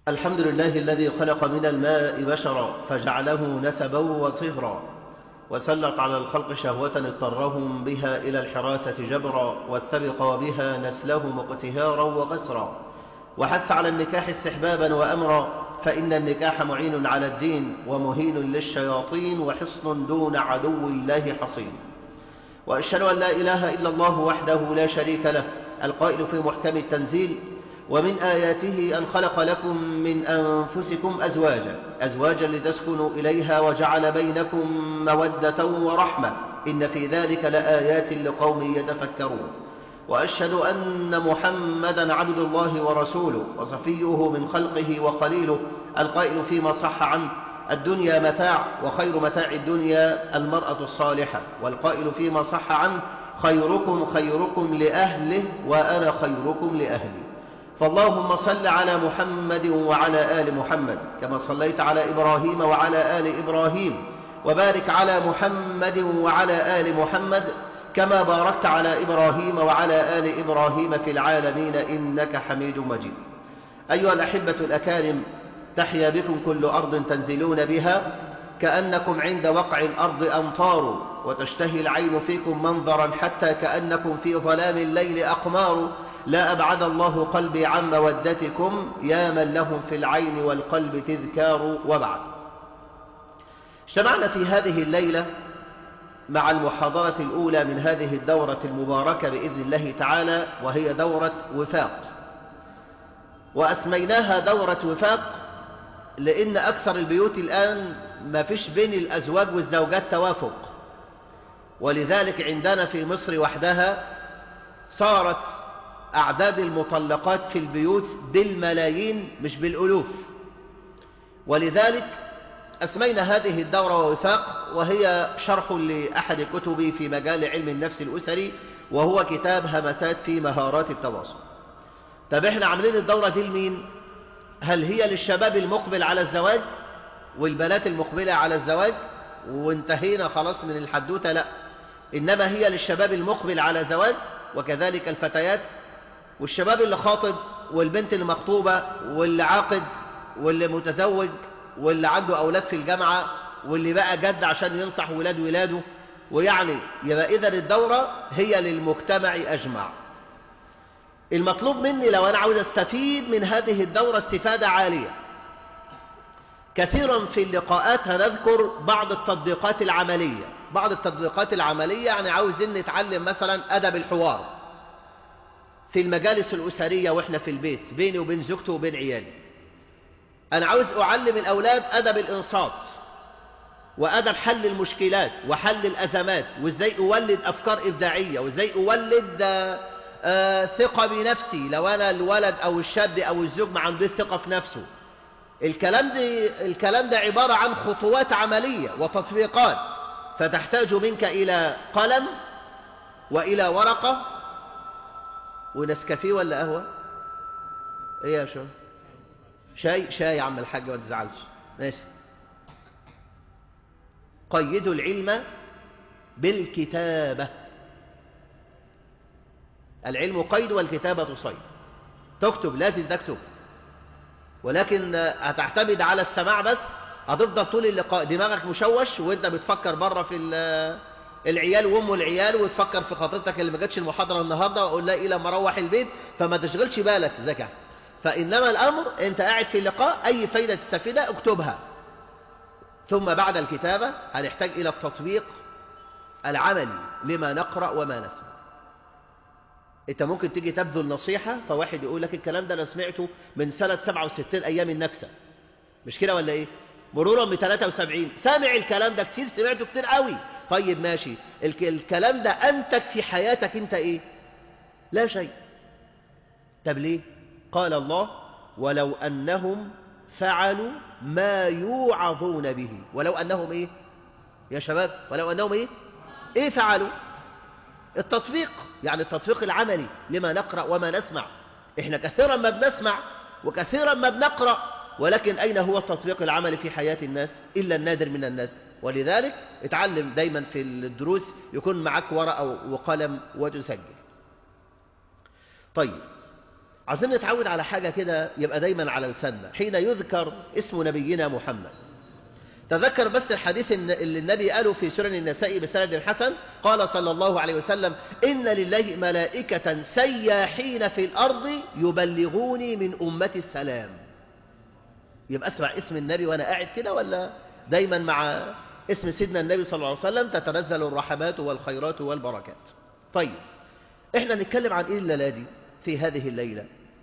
الحمد لله الذي خلق من الماء بشرا فجعله نسبا وصهرا، وسلط على الخلق شهوة اضطرهم بها إلى الحراثة جبرا، واستبق بها نسلهم اقتهارا وغسرا، وحث على النكاح استحبابا وأمرا، فإن النكاح معين على الدين ومهين للشياطين وحصن دون عدو الله حصين. وأشهد أن لا إله إلا الله وحده لا شريك له القائل في محكم التنزيل: ومن آياته أن خلق لكم من أنفسكم أزواجا لتسكنوا إليها وجعل بينكم مودة ورحمة إن في ذلك لآيات لقوم يتفكرون. وأشهد أن محمدا عبد الله ورسوله وصفيه من خلقه وخليله القائل فيما صح عنه: الدنيا متاع وخير متاع الدنيا المرأة الصالحة، والقائل فيما صح عنه: خيركم لأهله وأنا خيركم لأهلي. فاللهم صل على محمد وعلى آل محمد كما صليت على إبراهيم وعلى آل إبراهيم، وبارك على محمد وعلى آل محمد كما باركت على إبراهيم وعلى آل إبراهيم في العالمين إنك حميد مجيد. أيها الأحبة الأكارم، تحيا بكم كل أرض تنزلون بها كأنكم عند وقع الأرض أمطار، وتشتهي العين فيكم منظرا حتى كأنكم في ظلام الليل أقمار. لا أبعد الله قلبي عن مودتكم يا من لهم في العين والقلب تذكار. وبعد، اجتمعنا في هذه الليلة مع المحاضرة الأولى من هذه الدورة المباركة بإذن الله تعالى، وهي دورة وفاق، وأسميناها دورة وفاق لأن أكثر البيوت الآن ما فيش بين الأزواج والزوجات توافق، ولذلك عندنا في مصر وحدها صارت أعداد المطلقات في البيوت بالملايين مش بالألوف. ولذلك أسمينا هذه الدورة وفاق، وهي شرح لأحد كتبي في مجال علم النفس الأسري، وهو كتاب همسات في مهارات التواصل. طب احنا عاملين الدورة دي لمين؟ هل هي للشباب المقبل على الزواج والبنات المقبلة على الزواج وانتهينا خلاص من الحدوتة؟ لا، إنما هي للشباب المقبل على زواج، وكذلك الفتيات والشباب اللي خاطب والبنت اللي مخطوبة واللي عاقد واللي متزوج واللي عنده أولاد في الجامعة واللي بقى جد عشان ينصح ولاده. ويعني يبقى إذن الدورة هي للمجتمع أجمع. المطلوب مني لو أنا عاوز أستفيد من هذه الدورة استفادة عالية، كثيرا في اللقاءات هنذكر بعض التطبيقات العملية. يعني عاوزين نتعلم مثلا أدب الحوار في المجالس الأسرية وإحنا في البيت بيني وبين زوجتي وبين عيالي. أنا عاوز أعلم الأولاد أدب الإنصات وأدب حل المشكلات وحل الأزمات، وإزاي أولد أفكار إبداعية، وإزاي أولد ثقة بنفسي لو أنا الولد أو الشاب أو الزوج ما عندوش ثقة في نفسه. الكلام ده عبارة عن خطوات عملية وتطبيقات، فتحتاج منك إلى قلم وإلى ورقة ونسكافيه ولا قهوة؟ إيه يا شو؟ شاي يا عم الحاج، ما تزعلش. ماشي. قيدوا العلم بالكتابة. العلم قيد والكتابة صيد. تكتب، لازم تكتب، ولكن هتعتمد على السماع بس، هتفضل طول اللقاء دماغك مشوش وانت بتفكر بره في العيال وام العيال، وتفكر في خطيبتك اللي ما جاتش المحاضرة النهاردة، واقول لا الى ما اروح البيت، فما تشغلش بالك ذكاء. فإنما الأمر أنت قاعد في اللقاء، أي فايدة تستفيدها اكتبها. ثم بعد الكتابة هنحتاج إلى التطبيق العملي لما نقرأ وما نسمع. أنت ممكن تيجي تبذل نصيحة، فواحد يقول لك الكلام ده أنا سمعته من سنة 67 أيام النكسة، مش كده ولا إيه؟ مرورا ب 73 سامع الكلام ده كتير، سمعته كتير قوي. طيب ماشي، الكلام ده أنتج في حياتك أنت إيه؟ لا شيء. طب ليه؟ قال الله: ولو أنهم فعلوا ما يوعظون به. ولو أنهم إيه يا شباب؟ ولو أنهم إيه فعلوا؟ التطبيق، يعني التطبيق العملي لما نقرأ وما نسمع. إحنا كثيرا ما بنسمع وكثيرا ما بنقرأ، ولكن أين هو التطبيق العملي في حياة الناس؟ إلا النادر من الناس. ولذلك اتعلم دايما في الدروس يكون معك ورقة وقلم وتسجل. طيب، عايزين نتعود على حاجة كده يبقى دايما على لساننا حين يذكر اسم نبينا محمد. تذكر بس الحديث اللي النبي قاله في سنن النسائي بسند حسن، قال صلى الله عليه وسلم: إن لله ملائكة سياحين في الأرض يبلغوني من أمتي السلام. يبقى اسمع اسم النبي وأنا قاعد كده، ولا دايما مع اسم سيدنا النبي صلى الله عليه وسلم تتنزل الرحمات والخيرات والبركات. طيب احنا نتكلم عن ايه الليلة دي في هذه الليلة،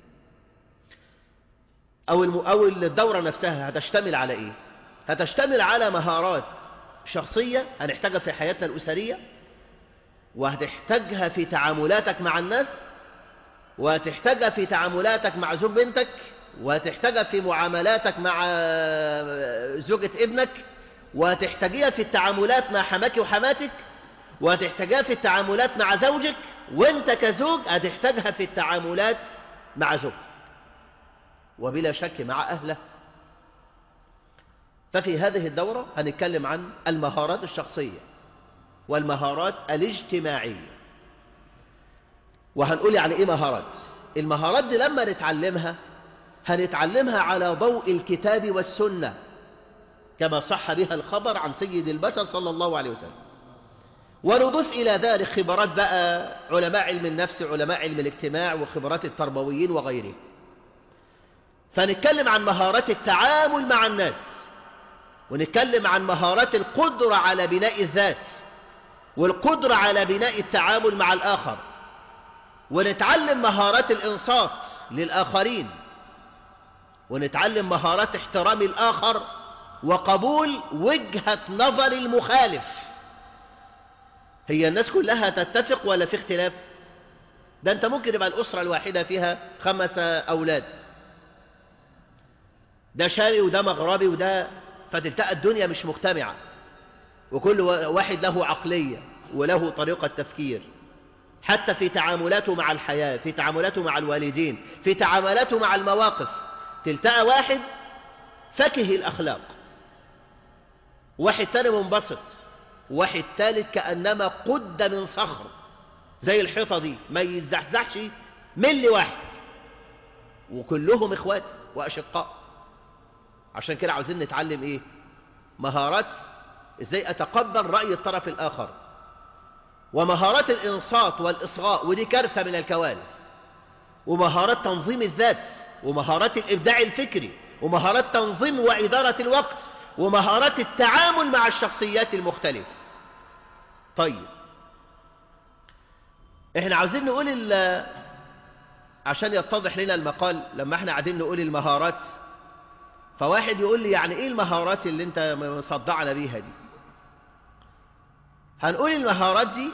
أو الدورة نفسها هتشتمل على ايه؟ هتشتمل على مهارات شخصية هنحتاجها في حياتنا الأسرية، وهتحتاجها في تعاملاتك مع الناس، وهتحتاجها في تعاملاتك مع زوج بنتك، وهتحتاجها في معاملاتك مع زوجة ابنك، وهتحتاجها في التعاملات مع حماك وحماتك، وهتحتاجها في التعاملات مع زوجك، وانت كزوج هتحتاجها في التعاملات مع زوجتك، وبلا شك مع أهله. ففي هذه الدورة هنتكلم عن المهارات الشخصية والمهارات الاجتماعية. وهنقول يعني ايه مهارات. المهارات دي لما نتعلمها هنتعلمها على ضوء الكتاب والسنة كما صح بها الخبر عن سيد البشر صلى الله عليه وسلم، ونضيف إلى ذلك خبرات بقى علماء علم النفس، علماء علم الاجتماع، وخبرات التربويين وغيره. فنتكلم عن مهارات التعامل مع الناس، ونتكلم عن مهارات القدرة على بناء الذات والقدرة على بناء التعامل مع الآخر، ونتعلم مهارات الإنصات للآخرين، ونتعلم مهارات احترام الآخر وقبول وجهة نظر المخالف. هي الناس كلها تتفق ولا في اختلاف؟ ده انت ممكن يبقى الأسرة الواحدة فيها 5 أولاد، ده شامي وده مغربي وده، فتلتقى الدنيا مش مجتمعة، وكل واحد له عقلية وله طريقة تفكير، حتى في تعاملاته مع الحياة، في تعاملاته مع الوالدين، في تعاملاته مع المواقف. تلتقى واحد فكه الأخلاق، واحد تاني منبسط، واحد ثالث كأنما قد من صخر زي الحيطة دي ما يتزحزحش ملي واحد، وكلهم إخوات وأشقاء. عشان كده عاوزين نتعلم إيه؟ مهارات إزاي أتقبل رأي الطرف الآخر، ومهارات الإنصات والإصغاء، ودي كارثة من الكوارث، ومهارات تنظيم الذات، ومهارات الإبداع الفكري، ومهارات تنظيم وإدارة الوقت، ومهارات التعامل مع الشخصيات المختلفة. طيب احنا عاوزين نقول عشان يتضح لنا المقال، لما احنا قاعدين نقول المهارات، فواحد يقول لي يعني ايه المهارات اللي انت مصدعنا بيها دي؟ هنقول المهارات دي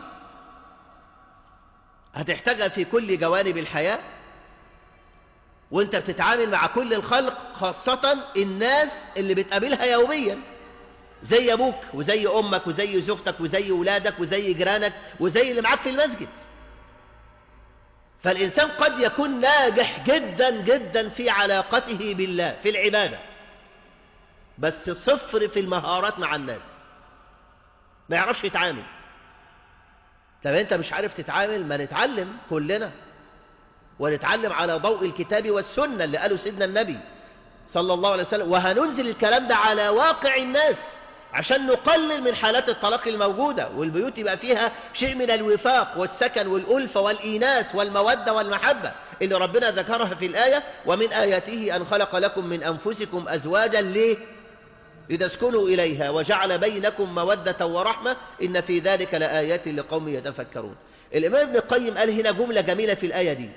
هتحتاجها في كل جوانب الحياة، وانت بتتعامل مع كل الخلق، خاصة الناس اللي بتقابلها يوميا، زي ابوك وزي امك وزي زوجتك وزي ولادك وزي جيرانك وزي اللي معاك في المسجد. فالإنسان قد يكون ناجح جدا جدا في علاقته بالله في العبادة، بس صفر في المهارات مع الناس، ما يعرفش يتعامل. طب انت مش عارف تتعامل، ما نتعلم كلنا، ونتعلم على ضوء الكتاب والسنة اللي قاله سيدنا النبي صلى الله عليه وسلم، وهننزل الكلام ده على واقع الناس عشان نقلل من حالات الطلاق الموجودة، والبيوت يبقى فيها شيء من الوفاق والسكن والألفة والإيناس والمودة والمحبة اللي ربنا ذكرها في الآية: ومن آياته أن خلق لكم من أنفسكم أزواجا ليه؟ لتسكنوا إليها وجعل بينكم مودة ورحمة إن في ذلك لآيات لقوم يتفكرون. الإمام ابن القيم قال هنا جملة جميلة في الآية دي،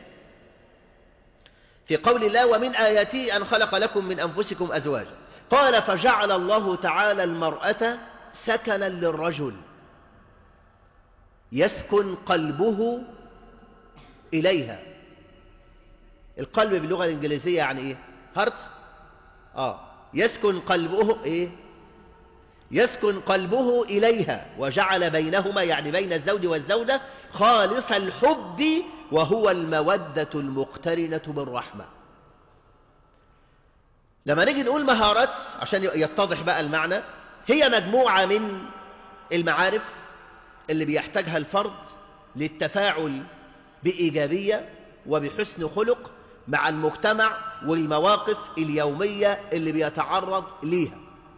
في قول الله: ومن آياته أن خلق لكم من أنفسكم أزواجا، قال: فجعل الله تعالى المرأة سكنا للرجل يسكن قلبه إليها. القلب باللغة الإنجليزية يعني إيه؟ هارت. يسكن قلبه إيه؟ يسكن قلبه إليها، وجعل بينهما يعني بين الزوج والزوجة خالص الحب وهو المودة المقترنة بالرحمة. لما نيجي نقول مهارات عشان يتضح بقى المعنى، هي مجموعة من المعارف اللي بيحتاجها الفرد للتفاعل بإيجابية وبحسن خلق مع المجتمع والمواقف اليومية اللي بيتعرض ليها.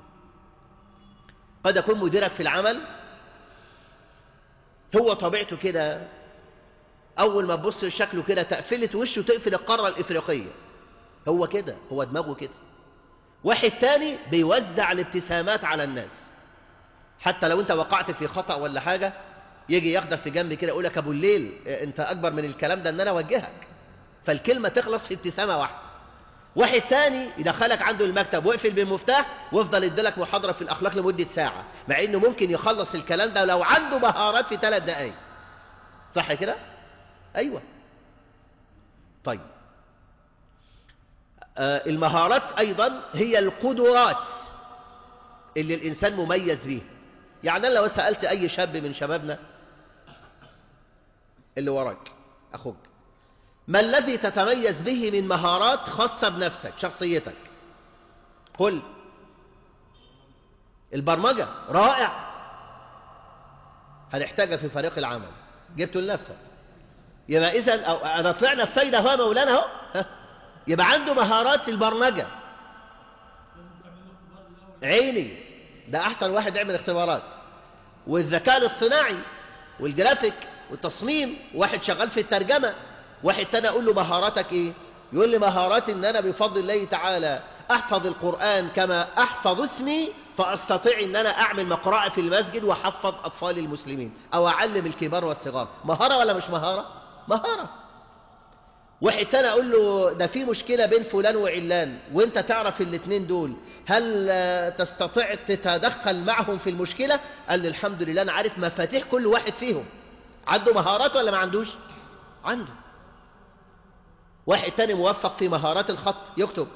قد يكون مديرك في العمل هو طبيعته كده، أول ما تبص لشكله كده تقفلة وشه تقفل القارة الإفريقية، هو كده، هو دماغه كده. واحد تاني بيوزع الابتسامات على الناس، حتى لو انت وقعت في خطأ ولا حاجة يجي ياخدك في جنب كده يقول لك ابو الليل انت اكبر من الكلام ده ان انا اوجهك، فالكلمة تخلص في ابتسامة واحدة. واحد تاني يدخلك عنده المكتب ويقفل بالمفتاح ويفضل يديلك محاضرة في الاخلاق لمدة ساعة، مع انه ممكن يخلص الكلام ده لو عنده مهارات في 3 دقايق. صح كده؟ ايوه. طيب المهارات ايضا هي القدرات اللي الانسان مميز بيها. يعني أنا لو سألت اي شاب من شبابنا اللي وراك اخوك، ما الذي تتميز به من مهارات خاصة بنفسك شخصيتك؟ قل البرمجة. رائع، هنحتاجها في فريق العمل، جبته لنفسك. يبقى إذن أنا طلعنا بفايدة هو مولانا اهو. يبقى عنده مهارات البرمجة. عيني ده أحسن واحد يعمل اختبارات، والذكاء الاصطناعي والجرافيك والتصميم. واحد شغال في الترجمة. واحد تاني أقول له مهاراتك إيه؟ يقول لي مهاراتي إن أنا بفضل الله تعالى أحفظ القرآن كما أحفظ اسمي، فأستطيع إن أنا أعمل مقرأة في المسجد وأحفظ أطفال المسلمين أو أعلم الكبار والصغار. مهارة ولا مش مهارة؟ مهارة. واحد تاني أقول له ده في مشكلة بين فلان وعلان وإنت تعرف الاثنين دول، هل تستطيع تتدخل معهم في المشكلة؟ قال لي الحمد لله أنا عارف مفاتيح كل واحد فيهم. عنده مهارات ولا ما عندوش؟ عنده. واحد تاني موفق في مهارات الخط يكتب.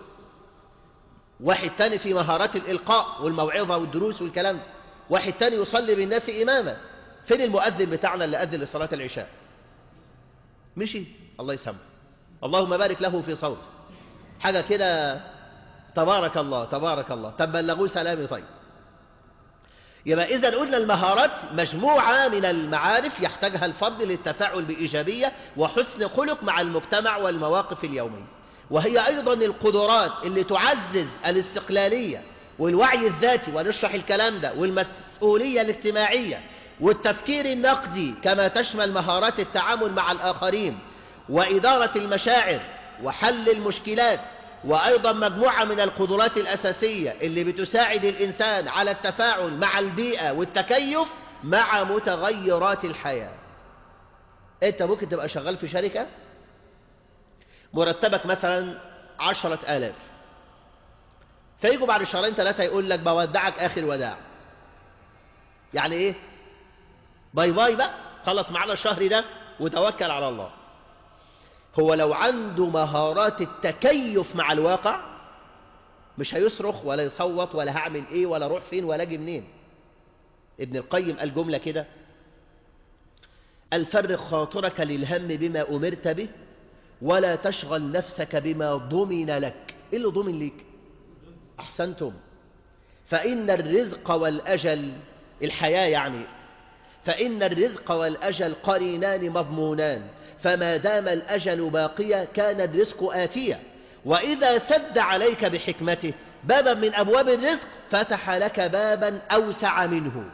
واحد تاني في مهارات الإلقاء والموعظة والدروس والكلام ده. واحد تاني يصلي بالناس إماما. فين المؤذن بتاعنا اللي أذن لصلاة العشاء؟ مشي، الله يسامحه، اللهم بارك له في صوته، حاجة كده تبارك الله تبارك الله. طب بلغوه سلامي. طيب يبقى إذا قلنا المهارات مجموعة من المعارف يحتاجها الفرد للتفاعل بإيجابية وحسن خلق مع المجتمع والمواقف اليومية. وهي أيضا القدرات اللي تعزز الاستقلالية والوعي الذاتي، ونشرح الكلام ده، والمسؤولية الاجتماعية والتفكير النقدي، كما تشمل مهارات التعامل مع الآخرين وإدارة المشاعر وحل المشكلات. وأيضا مجموعة من القدرات الأساسية اللي بتساعد الإنسان على التفاعل مع البيئة والتكيف مع متغيرات الحياة. أنت ممكن تبقى شغال في شركة مرتبك مثلا 10,000، فيجوا بعد 2-3 يقول لك بودعك آخر وداع. يعني إيه؟ باي باي بقى، خلص معنا الشهر ده وتوكل على الله. هو لو عنده مهارات التكيف مع الواقع مش هيصرخ ولا يصوت ولا هعمل ايه ولا اروح فين ولا اجي منين. ابن القيم قال جملة كده: الفرغ خاطرك للهم بما أمرت به ولا تشغل نفسك بما ضمن لك. ايه اللي ضمن ليك؟ احسنتم. فإن الرزق والأجل، الحياة يعني، فإن الرزق والأجل قرينان مضمونان، فما دام الأجل باقيا كان الرزق آتيا، وإذا سد عليك بحكمته بابا من أبواب الرزق فتح لك بابا أوسع منه.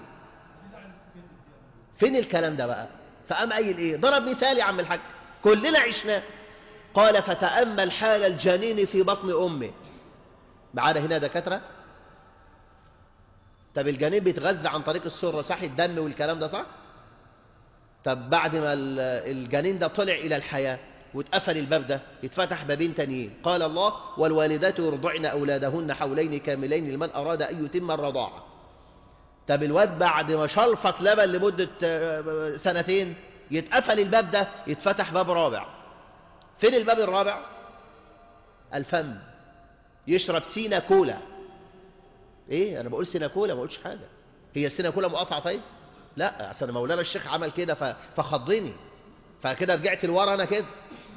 فين الكلام ده بقى؟ فقام قايل إيه؟ ضرب مثال يا عم الحاج كلنا عشناه. قال: فتأمل حال الجنين في بطن أمه. معانا هنا دكاترة. طب الجنين بيتغذى عن طريق السرة، صح؟ الدم والكلام ده، صح؟ طب بعد ما الجنين ده طلع إلى الحياة واتقفل الباب ده، يتفتح بابين تانيين. قال الله: والوالدات يرضعن أولادهن حولين كاملين لمن أراد أن يتم الرضاعة. طب الواد بعد ما شلفط لبن لمدة 2 يتقفل الباب ده، يتفتح باب رابع. فين الباب الرابع؟ الفم. يشرب سينا كولا. ايه انا بقول سينا كولا، ما بقولش حاجة. هي السينا كولا مقاطعة؟ طيب لا، عشان مولانا الشيخ عمل كده فخضني، فكده رجعت لورا انا كده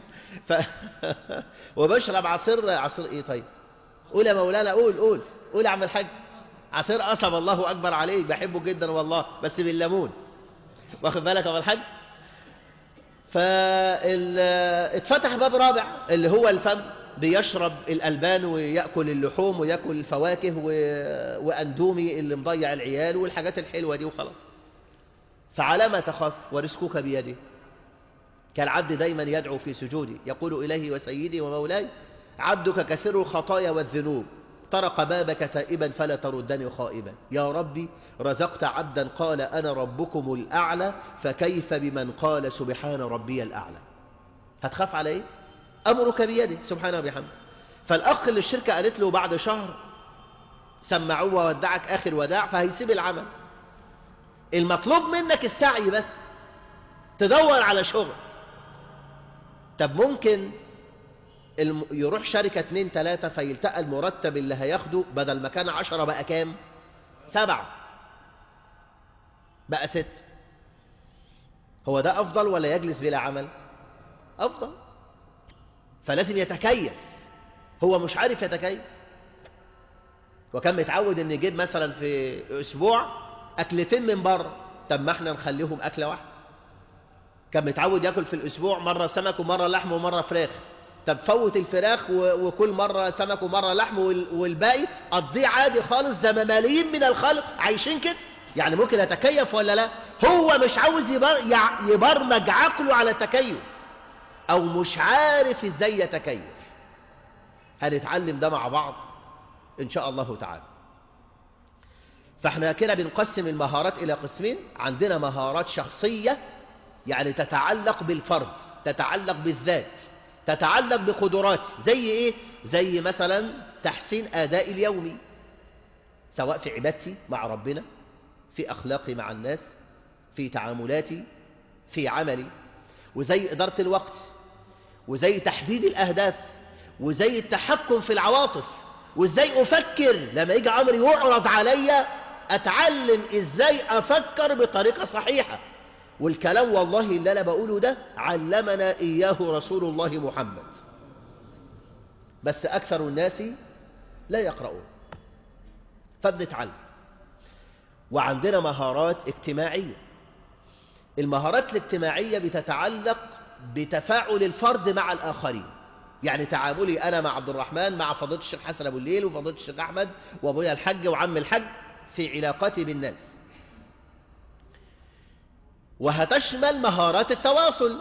وبشرب عصير ايه؟ طيب قول يا مولانا، قول يا عم الحاج. عصير قصب، الله اكبر عليه، بحبه جدا والله، بس بالليمون، واخد بالك يا عم الحاج؟ فاتفتح باب رابع اللي هو الفم، بيشرب الألبان ويأكل اللحوم ويأكل الفواكه وأندومي اللي مضيع العيال والحاجات الحلوة دي وخلاص. فعلى ما تخاف ورزقك بيده. كالعبد دايما يدعو في سجوده يقول إلهي وسيدي ومولاي عبدك كثير الخطايا والذنوب طرق بابك تائبا فلا تردني خائبا. يا ربي رزقت عبدا قال أنا ربكم الأعلى فكيف بمن قال سبحان ربي الأعلى. هتخاف على إيه؟ أمرك بيده سبحانه وبحمده. فالأخ اللي الشركة قالت له بعد شهر سمعوه وودعك آخر وداع فهيسيب العمل. المطلوب منك السعي بس، تدور على شغل. طب ممكن يروح شركة 2 3 فيلتقى المرتب اللي هياخده بدل ما كان 10 بقى كام؟ 7 بقى 6. هو ده أفضل ولا يجلس بلا عمل؟ أفضل. فلازم يتكيف. هو مش عارف يتكيف، وكان متعود ان يجيب مثلا في اسبوع اكلتين من بره. طب ما احنا نخليهم اكله واحده. كان متعود ياكل في الاسبوع مره سمك ومره لحم ومره فراخ. طب فوت الفراخ وكل مره سمك ومره لحم والباقي قضيه عادي خالص. ده ملايين من الخلق عايشين كده. يعني ممكن يتكيف ولا لا؟ هو مش عاوز يبرمج عقله على التكيف، او مش عارف ازاي يتكيف. هنتعلم ده مع بعض إن شاء الله تعالى. فاحنا كده بنقسم المهارات إلى قسمين. عندنا مهارات شخصية يعني تتعلق بالفرد، تتعلق بالذات، تتعلق بقدرات. زي إيه؟ زي مثلا تحسين أداء اليومي، سواء في عبادتي مع ربنا، في أخلاقي مع الناس، في تعاملاتي، في عملي. وزي إدارة الوقت، وزي تحديد الأهداف، وزي التحكم في العواطف، وازاي افكر لما يجي امر يعرض عليا اتعلم ازاي افكر بطريقة صحيحة. والكلام والله اللي انا بقوله ده علمنا اياه رسول الله محمد، بس اكثر الناس لا يقرؤون. فبنتعلم. وعندنا مهارات اجتماعية. المهارات الاجتماعية بتتعلق بتفاعل الفرد مع الآخرين. يعني تعاملي أنا مع عبد الرحمن مع فضيلة الشيخ حسن أبو الليل وفضيلة الشيخ أحمد وأبويا الحج وعم الحج في علاقتي بالناس. وهتشمل مهارات التواصل،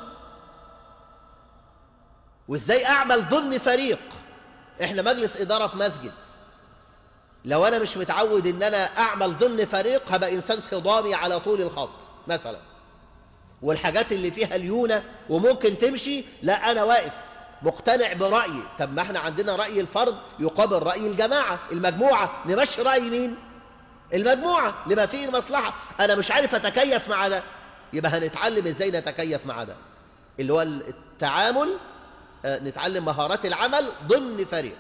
وإزاي أعمل ضمن فريق. إحنا مجلس إدارة في مسجد، لو أنا مش متعود إن أنا أعمل ضمن فريق هبقى إنسان صدامي على طول الخط مثلا. والحاجات اللي فيها ليونة وممكن تمشي، لا أنا واقف مقتنع برأيي. طب ما احنا عندنا رأي الفرد يقابل رأي الجماعة المجموعة، نمشي رأي مين؟ المجموعة لما فيه المصلحة. أنا مش عارف أتكيف مع ده، يبقى هنتعلم إزاي نتكيف مع ده، اللي هو التعامل. نتعلم مهارات العمل ضمن فريق.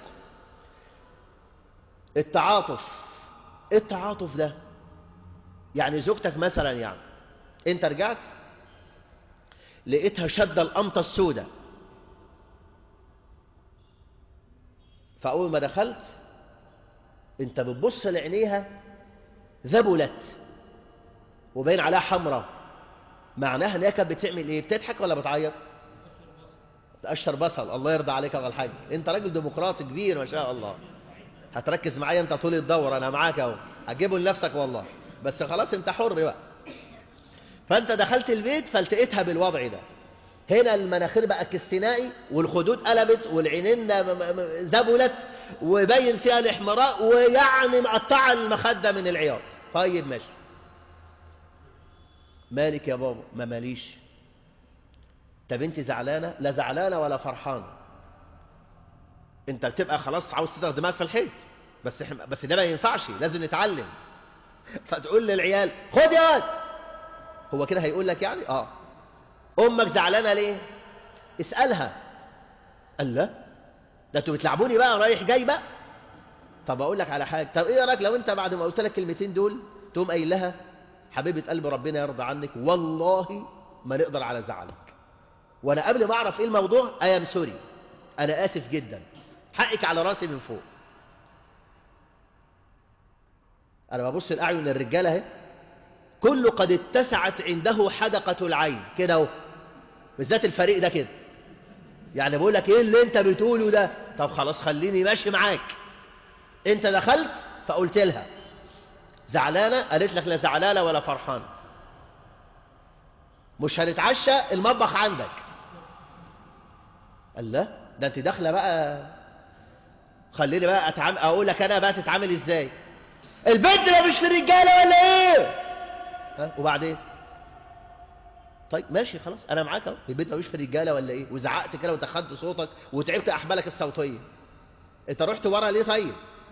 التعاطف. التعاطف ده يعني زوجتك مثلا، يعني انت رجعت لقيتها شد القمطة السوداء، فأول ما دخلت انت بتبص لعينيها ذبلت وبين عليها حمرة، معناها ان هي كانت بتعمل ايه؟ بتضحك ولا بتعيط؟ تقشر بصل. الله يرضى عليك يا الحاج، انت راجل ديمقراطي كبير ما شاء الله. هتركز معايا انت طول الدور، انا معاك اهو، هتجيبه لنفسك والله، بس خلاص انت حر بقى. فانت دخلت البيت فالتقيتها بالوضع ده. هنا المناخير بقت استنائي والخدود قلبت والعينين ذبلت وبين فيها الاحمراء ويعني مقطعه المخده من العياط. طيب ماشي، مالك يا بابا؟ ما ماليش. طب انت زعلانه؟ لا زعلانه ولا فرحانه. انت بتبقى خلاص عاوز تضغط دماغك في الحيط، بس ده ما ينفعش، لازم نتعلم. فتقول للعيال خد يا واد. هو كده هيقول لك يعني امك زعلانه ليه؟ اسالها. قال لا، ده انتوا بتلعبوني بقى رايح جاي بقى. طب اقول لك على حاجه، طب ايه رايك لو انت بعد ما قلت لك الكلمتين دول تقوم قايل لها حبيبه قلب ربنا يرضى عنك، والله ما نقدر على زعلك، وانا قبل ما اعرف ايه الموضوع ايام سوري، انا اسف جدا، حقك على راسي من فوق. انا ببص لاعين الرجاله اهي، كله قد اتسعت عنده حدقه العين كده اهو، بالذات الفريق ده كده، يعني بقول لك ايه اللي انت بتقوله ده؟ طب خلاص خليني ماشي معاك. انت دخلت فقلت لها زعلانة، قالت لك لا زعلانة ولا فرحانة، مش هنتعشى، المطبخ عندك. قال لا ده انت داخله بقى، خليني بقى اقول لك انا بقى تتعامل ازاي. البنت ده مش في الرجاله ولا ايه؟ ها وبعدين؟ طيب ماشي خلاص انا معاك اهو، البنت مش في الرجاله ولا ايه؟ وزعقت كده وتخنت صوتك وتعبت احبالك الصوتيه، انت رحت ورا ليه طيب؟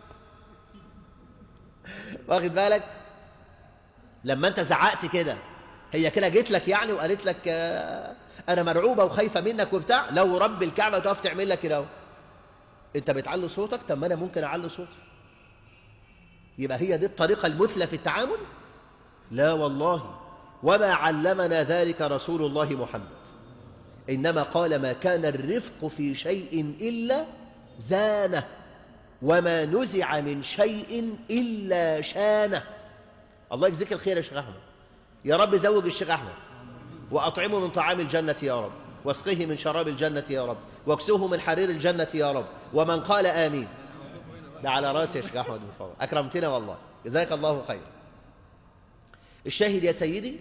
واخد بالك؟ لما انت زعقت كده هي كده جيت لك يعني وقالت لك انا مرعوبه وخايفه منك وبتاع؟ لو رب الكعبه تقف تعمل لك كده اهو. انت بتعلي صوتك، طب ما انا ممكن اعلي صوتي. يبقى هي دي الطريقه المثلى في التعامل؟ لا والله، وما علمنا ذلك رسول الله محمد، إنما قال ما كان الرفق في شيء إلا زانه، وما نزع من شيء إلا شانه. الله يجزيك الخير يا شيخ أحمد، يا رب زوج الشيخ أحمد، وأطعمه من طعام الجنة يا رب، واسقه من شراب الجنة يا رب، واكسوه من حرير الجنة يا رب، ومن قال آمين. ده على راسي يا شيخ أحمد بالفضل، أكرمتنا والله، جزاك الله خير. الشاهد يا سيدي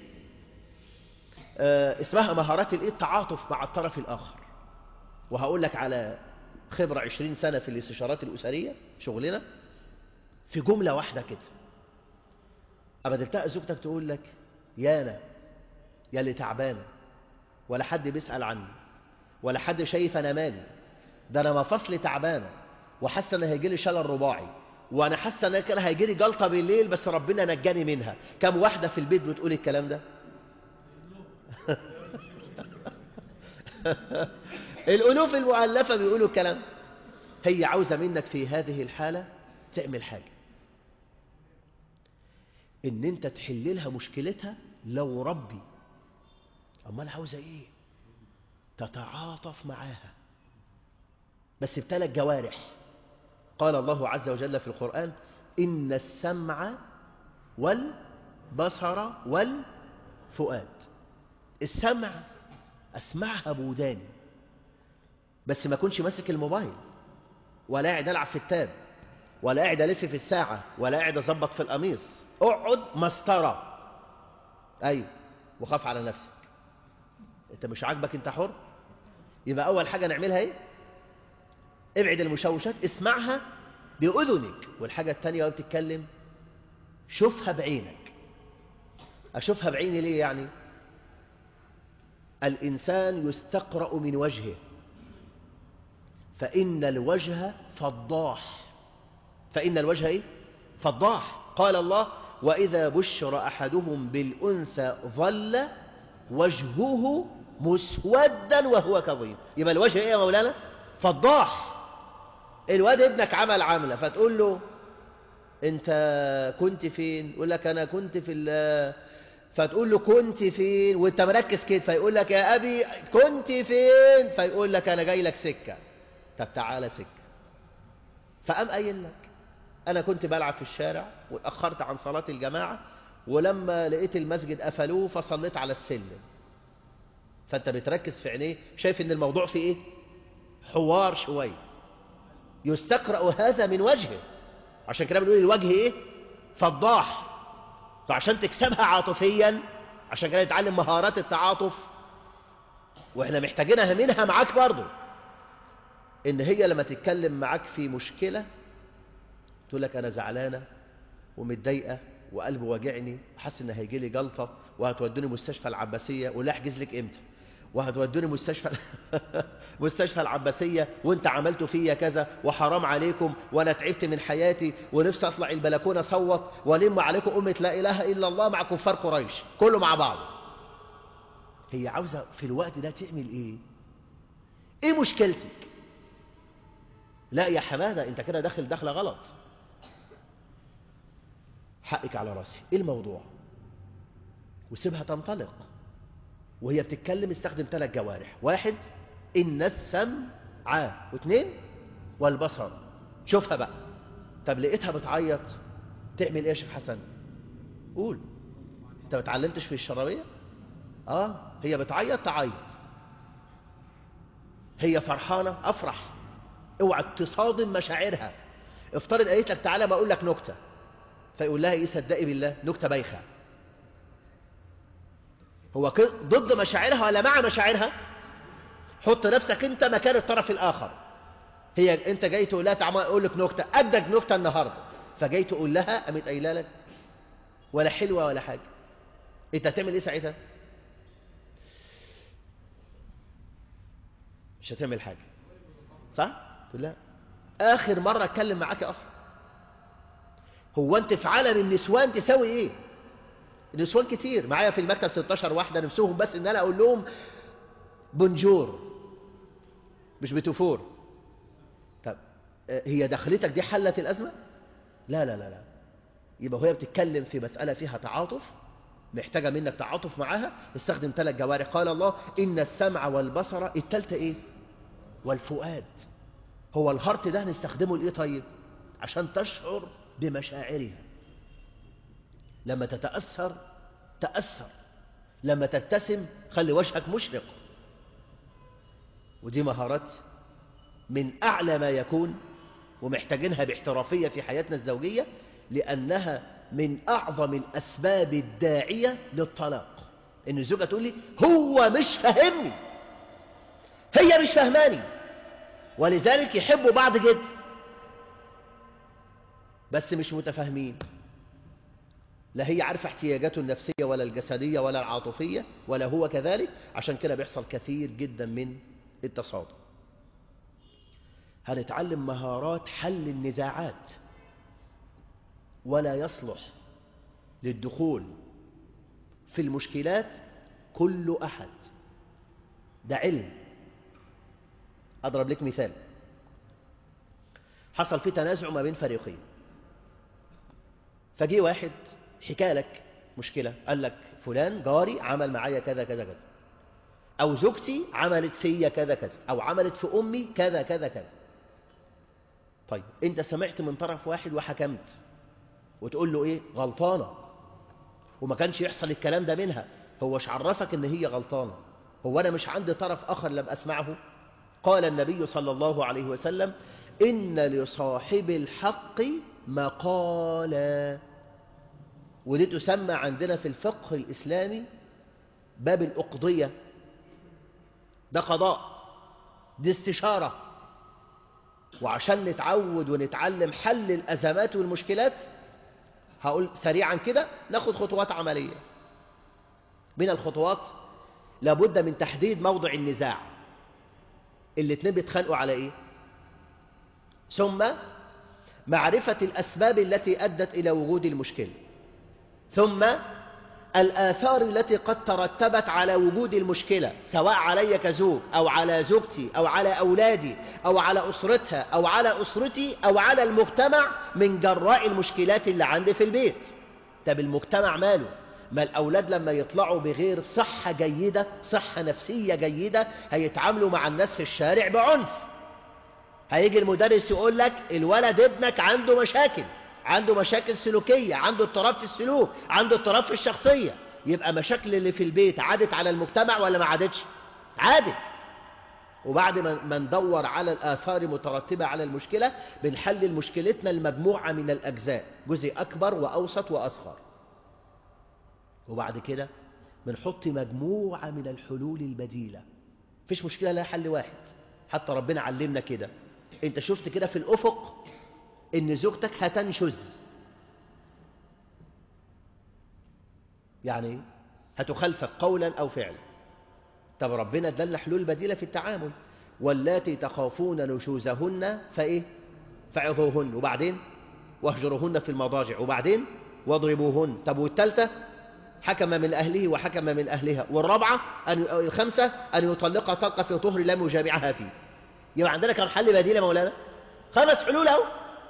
اسمها مهارات التعاطف مع الطرف الآخر. وهقول لك على خبرة 20 سنة في الاستشارات الأسرية شغلنا، في جملة واحدة كده أما تلتقى زوجتك تقول لك يانا يا اللي تعبانة، ولا حد بيسأل عني، ولا حد شايف أنا مالي، ده أنا مفاصلي تعبانة وحاسة أن هيجي لي شلل رباعي، وأنا حاسة أن كان هيجي لي جلطة بالليل بس ربنا نجاني منها. كم واحدة في البيت بتقول الكلام ده؟ الألوف المؤلفة بيقولوا الكلام. هي عاوزة منك في هذه الحالة تعمل حاجة، إن أنت تحل لها مشكلتها لو ربي. أمال عاوزة إيه؟ تتعاطف معاها بس بثلاث جوارح. قال الله عز وجل في القرآن إن السمع والبصر والفؤاد. السمع أسمعها بوداني، بس ما كنش ماسك الموبايل، ولا قاعد ألعب في التاب، ولا قاعد ألف في الساعة، ولا قاعد أظبط في القميص. اقعد مسطرة، أيوه، وخاف على نفسك. أنت مش عاجبك أنت حر. يبقى أول حاجة نعملها إيه؟ ابعد المشوشات، اسمعها بأذنك. والحاجة التانية وهي بتتكلم شوفها بعينك. أشوفها بعيني ليه يعني؟ الإنسان يستقرأ من وجهه، فإن الوجه فضاح. فإن الوجه إيه؟ فضاح. قال الله وإذا بشر أحدهم بالأنثى ظل وجهه مسودا وهو كظيم. يبقى الوجه إيه يا مولانا؟ فضاح. الواد ابنك عمل عملة فتقول له أنت كنت فين؟ يقول لك أنا كنت في فتقول له كنت فين وانت مركز كده، فيقول لك يا أبي كنت فين؟ فيقول لك أنا جاي لك سكة. طب تعالى سكة. فقام قايل لك أنا كنت بلعب في الشارع واتأخرت عن صلاة الجماعة، ولما لقيت المسجد قفلوه فصليت على السلم. فأنت بتركز في عينيه، شايف إن الموضوع فيه إيه؟ حوار شوية. يستقرأ هذا من وجهه. عشان كده بنقول الوجه إيه؟ فضاح. فعشان تكسبها عاطفيا، عشان كده نتعلم مهارات التعاطف، وإحنا محتاجينها منها معاك برضو. إن هي لما تتكلم معاك في مشكلة تقول لك أنا زعلانة ومتضايقة وقلبي واجعني وحاسس إن هيجي لي جلطة وهتودوني مستشفى العباسية. ولا أحجز لك إمتى؟ وهتودوني مستشفى العباسية وانت عملتوا فيا كذا وحرام عليكم، وانا تعبت من حياتي ونفسي اطلع البلكونة صوت ولم عليكم أمة لا إله إلا الله مع كفار قريش كله مع بعض. هي عاوزة في الوقت ده تعمل ايه؟ ايه مشكلتك؟ لا يا حمادة انت كده داخلة غلط، حقك على راسي، ايه الموضوع؟ وسيبها تنطلق. وهي بتتكلم استخدم 3 جوارح. 1 إن السمع، و2 والبصر. شوفها بقى. طب لقيتها بتعيط تعمل ايه يا شيخ حسن؟ قول. انت ما اتعلمتش في الشرابية؟ هي بتعيط تعيط، هي فرحانة أفرح، اوعى تصادم مشاعرها. افترض قالت لك تعالى ما أقول لك نكتة، فيقول لها إيه؟ صدقي بالله نكتة بايخة. هو ضد مشاعرها ولا مع مشاعرها؟ حط نفسك أنت مكان الطرف الآخر. أنت جاي تقول لها تعالى أقول لك نكتة، أدك نكتة النهاردة، فجاي تقول لها قامت قايله لك ولا حلوة ولا حاجة، أنت هتعمل إيه ساعتها؟ مش هتعمل حاجة، صح؟ تقول لها آخر مرة أتكلم معاك أصلا. هو أنت في عالم النسوان تساوي إيه؟ النسوان كتير معايا في المكتب 16 واحدة نفسهم بس إن أنا أقول لهم بونجور مش بتوفور. طب هي دخلتك دي حلت الأزمة؟ لا لا لا لا. يبقى وهي بتتكلم في مسألة فيها تعاطف، محتاجة منك تعاطف معاها، استخدم 3 جوارح. قال الله إن السمع والبصر، التالتة إيه؟ والفؤاد. هو الهارت ده هنستخدمه لإيه طيب؟ عشان تشعر بمشاعرها. لما تتأثر تأثر، لما تبتسم خلي وجهك مشرق. ودي مهارات من أعلى ما يكون، ومحتاجينها باحترافية في حياتنا الزوجية، لأنها من أعظم الأسباب الداعية للطلاق. إن الزوجة تقول لي هو مش فاهمني، هي مش فاهماني، ولذلك يحبوا بعض جدا بس مش متفاهمين. لا هي عارفة احتياجاته النفسية ولا الجسدية ولا العاطفية، ولا هو كذلك. عشان كده بيحصل كثير جدا من التصادم. هنتعلم مهارات حل النزاعات، ولا يصلح للدخول في المشكلات كل أحد، ده علم. أضرب لك مثال. حصل في تنازع ما بين فريقين، فجي واحد حكى لك مشكلة، قال لك فلان جاري عمل معايا كذا كذا كذا، أو زوجتي عملت فيا كذا كذا، أو عملت في أمي كذا كذا كذا. طيب أنت سمعت من طرف واحد وحكمت وتقول له إيه؟ غلطانة، وما كانش يحصل الكلام ده منها. هو مش عرفك إن هي غلطانة؟ هو أنا مش عندي طرف آخر لم أسمعه؟ قال النبي صلى الله عليه وسلم إن لصاحب الحق مقالا. ودي تسمى عندنا في الفقه الإسلامي باب الأقضية. ده قضاء، دي استشارة. وعشان نتعود ونتعلم حل الأزمات والمشكلات، هقول سريعا كده ناخد خطوات عملية. من الخطوات لابد من تحديد موضع النزاع. الاتنين بيتخانقوا على ايه؟ ثم معرفة الأسباب التي أدت إلى وجود المشكلة، ثم الآثار التي قد ترتبت على وجود المشكلة، سواء علي كزوج أو على زوجتي أو على أولادي أو على أسرتها أو على أسرتي أو على المجتمع من جراء المشكلات اللي عندي في البيت. طب المجتمع ماله؟ ما الأولاد لما يطلعوا بغير صحة جيدة، صحة نفسية جيدة، هيتعاملوا مع الناس في الشارع بعنف. هيجي المدرس يقول لك الولد ابنك عنده مشاكل، عنده مشاكل سلوكية، عنده اضطراب في السلوك، عنده اضطراب في الشخصية. يبقى مشاكل اللي في البيت عادت على المجتمع ولا ما عادتش؟ عادت. وبعد ما ندور على الآثار المترتبة على المشكلة، بنحلل مشكلتنا المجموعة من الأجزاء، جزء أكبر وأوسط وأصغر. وبعد كده بنحط مجموعة من الحلول البديلة. مفيش مشكلة لها حل واحد، حتى ربنا علمنا كده. انت شفت كده في الأفق ان زوجتك هتنشز، يعني هتخلفك قولا أو فعلا. طب ربنا ادالنا حلول بديلة في التعامل. واللاتي تخافون نشوزهن فإيه؟ فعظوهن، وبعدين واهجروهن في المضاجع، وبعدين واضربوهن. طب والثالثة حكم من أهله وحكم من أهلها، والرابعة الخمسة أن يطلقها طلقة في طهر لم يجامعها فيه. يبقى عندنا كم حل بديل يا مولانا؟ 5 حلول اهو.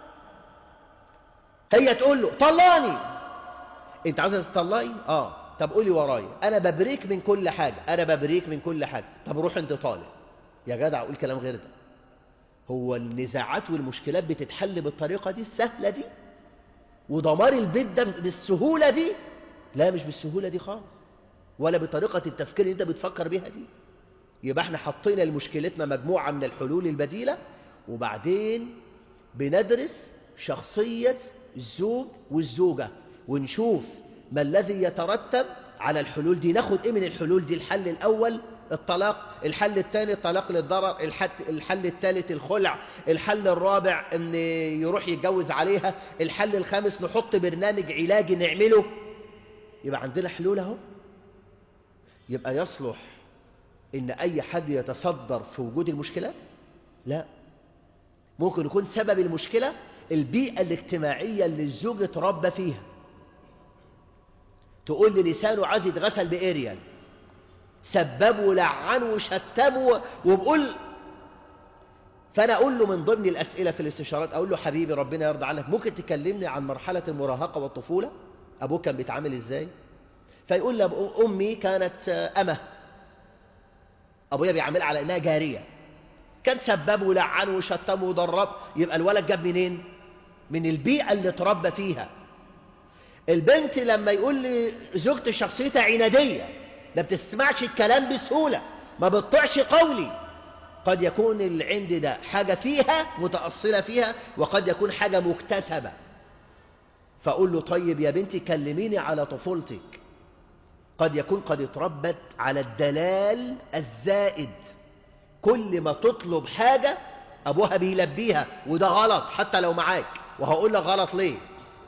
هي تقول له طلقني. انت عاوزة تطلقي؟ طب قولي ورايا انا ببريك من كل حاجة، انا ببريك من كل حاجة. طب روح انت طالق. يا جدع قول كلام غير ده. هو النزاعات والمشكلات بتتحل بالطريقة دي السهلة دي؟ ودمار البيت ده بالسهولة دي؟ لا، مش بالسهولة دي خالص، ولا بطريقة التفكير اللي انت بتفكر بيها دي. يبقى احنا حطينا لمشكلتنا مجموعة من الحلول البديلة، وبعدين بندرس شخصية الزوج والزوجة ونشوف ما الذي يترتب على الحلول دي. ناخد ايه من الحلول دي؟ الحل الاول الطلاق، الحل الثاني الطلاق للضرر، الحل الثالث الخلع، الحل الرابع ان يروح يتجوز عليها، الحل الخامس نحط برنامج علاجي نعمله. يبقى عندنا حلول اهو. يبقى يصلح ان اي حد يتصدر في وجود المشكلات؟ لا، ممكن يكون سبب المشكلة البيئة الاجتماعية اللي الزوج اتربى فيها. تقول لي لسانه عايز يتغسل بإريال، سببه لعنه وشتمه وبقول. فأنا أقول له من ضمن الأسئلة في الاستشارات، أقول له حبيبي ربنا يرضى عنك، ممكن تكلمني عن مرحلة المراهقة والطفولة؟ أبوك كان بيتعامل إزاي؟ فيقول لي أمي كانت أمه، أبويا بيعاملها على إنها جارية، كان سببه ولعنه وشتمه وضرب. يبقى الولد جاب منين؟ من البيئة اللي اتربى فيها. البنت لما يقول لي زوجتي شخصيتها عنادية، ما بتسمعش الكلام بسهولة، ما بتطيعش قولي، قد يكون العند ده حاجة فيها متأصلة فيها، وقد يكون حاجة مكتسبة. فأقول له طيب يا بنتي كلميني على طفولتك. قد يكون قد اتربت على الدلال الزائد، كل ما تطلب حاجة أبوها بيلبيها، وده غلط حتى لو معاك، وهقول لك غلط ليه.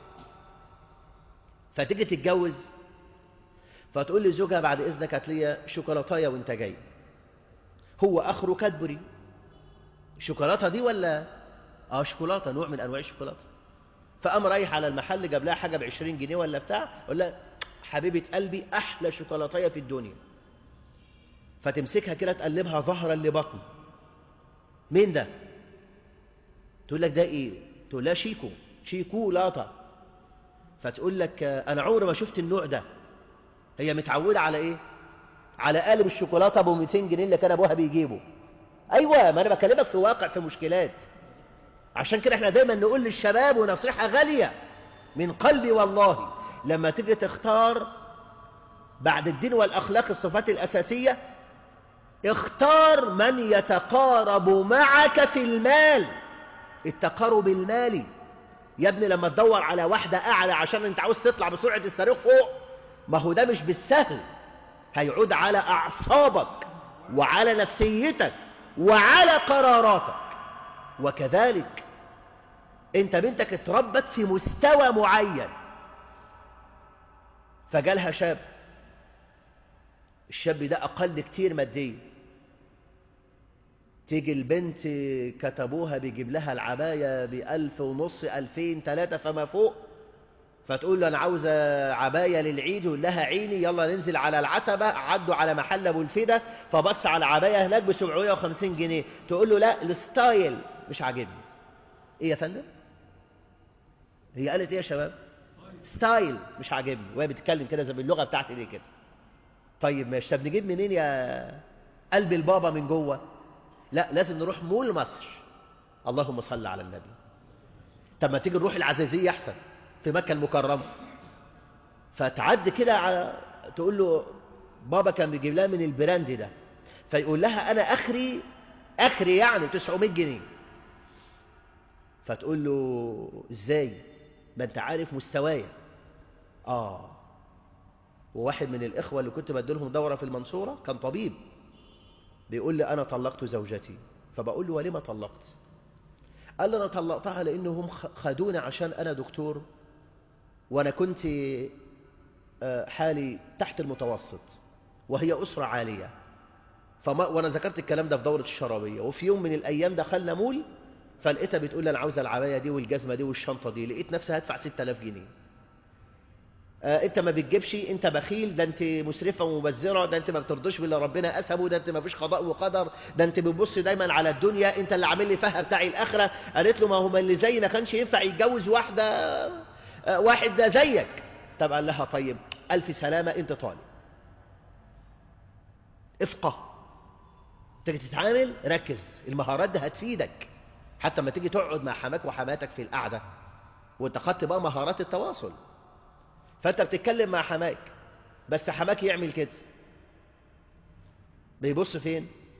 فتيجي تتجوز فتقول لي زوجها بعد إذنك هات لي شوكولاتاية وانت جاي. هو آخره كادبري، الشوكولاتة دي ولا شوكولاتة، نوع من أنواع الشوكولاتة. فقام رايح على المحل جاب لها حاجة ب20 جنيه ولا بتاع، يقول لها حبيبة قلبي أحلى شوكولاتاية في الدنيا. فتمسكها كده تقلبها ظهرا لبطن. مين ده؟ تقول لك ده ايه؟ تقول لها شيكو، شيكولاته. فتقول لك انا عمري ما شفت النوع ده. هي متعوده على ايه؟ على قالب الشوكولاته ابو 200 جنيه اللي كان ابوها بيجيبه. ايوه، ما انا بكلمك في واقع، في مشكلات. عشان كده احنا دايما نقول للشباب، ونصيحه غاليه من قلبي والله، لما تيجي تختار بعد الدين والاخلاق الصفات الاساسيه، اختار من يتقارب معك في المال. التقارب المالي يا ابني، لما تدور على واحدة أعلى عشان انت عاوز تطلع بسرعة الصاروخ فوق، ما هو ده مش بالسهل، هيعود على أعصابك وعلى نفسيتك وعلى قراراتك. وكذلك انت بنتك اتربت في مستوى معين، فجالها شاب، الشاب ده أقل كتير ماديا، تيجي البنت كتبوها بيجيب لها العباية ب1500 2000 3 فما فوق، فتقول له أنا عاوزة عباية للعيد، يقول لها عيني، يلا ننزل على العتبة. عدوا على محل أبو الفدا، فبص على العباية هناك ب750 جنيه. تقول له لا، الستايل مش عاجبني. إيه يا فندم؟ هي قالت إيه يا شباب؟ ستايل مش عاجبني، وهي بتتكلم كده زي باللغة بتاعتي دي كده. طيب ماشي، طب نجيب منين يا قلب البابا من جوه؟ لا، لازم نروح مول مصر. اللهم صل على النبي. طب ما تيجي نروح العزيزية أحسن، في مكة المكرمة. فتعد كده على، تقول له بابا كان بيجيب لها من البراند ده، فيقول لها أنا آخري يعني 900 جنيه. فتقول له إزاي؟ ما أنت عارف مستوايا. وواحد من الإخوة اللي كنت بدلهم دورة في المنصورة كان طبيب، بيقول لي أنا طلقت زوجتي. فبقول له ولما طلقت؟ قال لي أنا طلقتها لأنهم خدوني عشان أنا دكتور، وأنا كنت حالي تحت المتوسط، وهي أسرة عالية. وأنا ذكرت الكلام ده في دورة الشرابية. وفي يوم من الأيام دخلنا مول، فلقيتها بتقول لي أنا عاوزة العباية دي والجزمة دي والشنطة دي. لقيت نفسي هدفع 6000 جنيه. انت ما بتجيبش، انت بخيل، ده انت مسرفة ومبذرة، ده انت ما بترضيش باللي ربنا قسمه، ده انت ما فيش قضاء وقدر، ده انت بتبص دايما على الدنيا، انت اللي عامل لي فيها بتاعي الاخره. قالت له ما هو اللي زي ما كانش ينفع يتجوز واحد ده زيك. طب قال لها طيب الف سلامه، انت طالب افقه، تيجي تتعامل ركز، المهارات دي هتفيدك حتى ما تيجي تقعد مع حماك وحماتك في القعده، وانت خدت بقى مهارات التواصل. فانت بتتكلم مع حماك، بس حماك يعمل كده، بيبص فين؟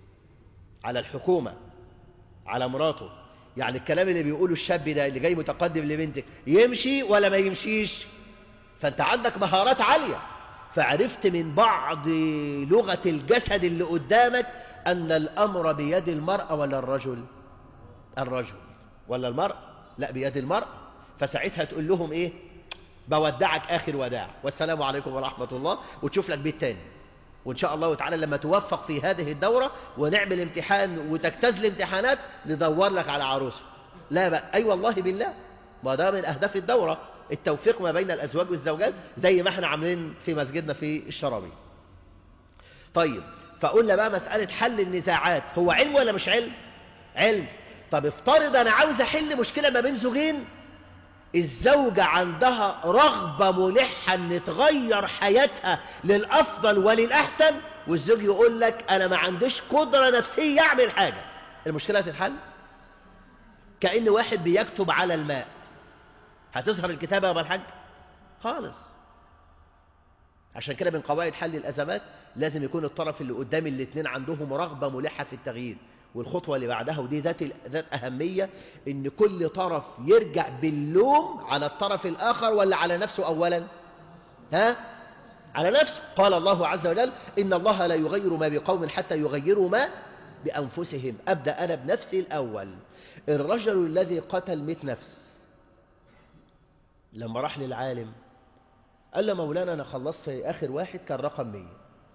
على الحكومة، على مراته. يعني الكلام اللي بيقوله الشاب ده اللي جاي متقدم لبنتك يمشي ولا ما يمشيش؟ فأنت عندك مهارات عالية، فعرفت من بعض لغة الجسد اللي قدامك أن الأمر بيد المرأة ولا الرجل؟ الرجل. ولا المرأة؟ لا، بيد المرأة. فساعتها تقول لهم إيه؟ بودعك آخر وداع، والسلام عليكم ورحمة الله، وتشوف لك بيت تاني. وإن شاء الله تعالى لما توفق في هذه الدورة ونعمل امتحان وتجتاز الامتحانات ندور لك على عروسة. لا بقى، أي والله بالله، ما ده من أهداف الدورة، التوفيق ما بين الأزواج والزوجات، زي ما احنا عاملين في مسجدنا في الشرابي. طيب، فقلنا بقى مسألة حل النزاعات هو علم ولا مش علم؟ علم. طب افترض أنا عاوز أحل مشكلة ما بين زوجين، الزوجة عندها رغبة ملحة أن تغير حياتها للأفضل وللأحسن، والزوج يقول لك أنا ما عنديش قدرة نفسية أعمل حاجة، المشكلة هتتحل؟ كأن واحد بيكتب على الماء، هتظهر الكتابة يا الحاج؟ خالص. عشان كده من قواعد حل الأزمات لازم يكون الطرف اللي قدام الاثنين عندهم رغبة ملحة في التغيير. والخطوة اللي بعدها، ودي ذات أهمية، إن كل طرف يرجع باللوم على الطرف الآخر ولا على نفسه أولا؟ على نفسه. قال الله عز وجل إن الله لا يغير ما بقوم حتى يغيروا ما بأنفسهم. أبدأ أنا بنفسي الأول. الرجل الذي قتل 100 نفس لما راح للعالم قال له مولانا أنا خلصت آخر واحد كان رقم 100،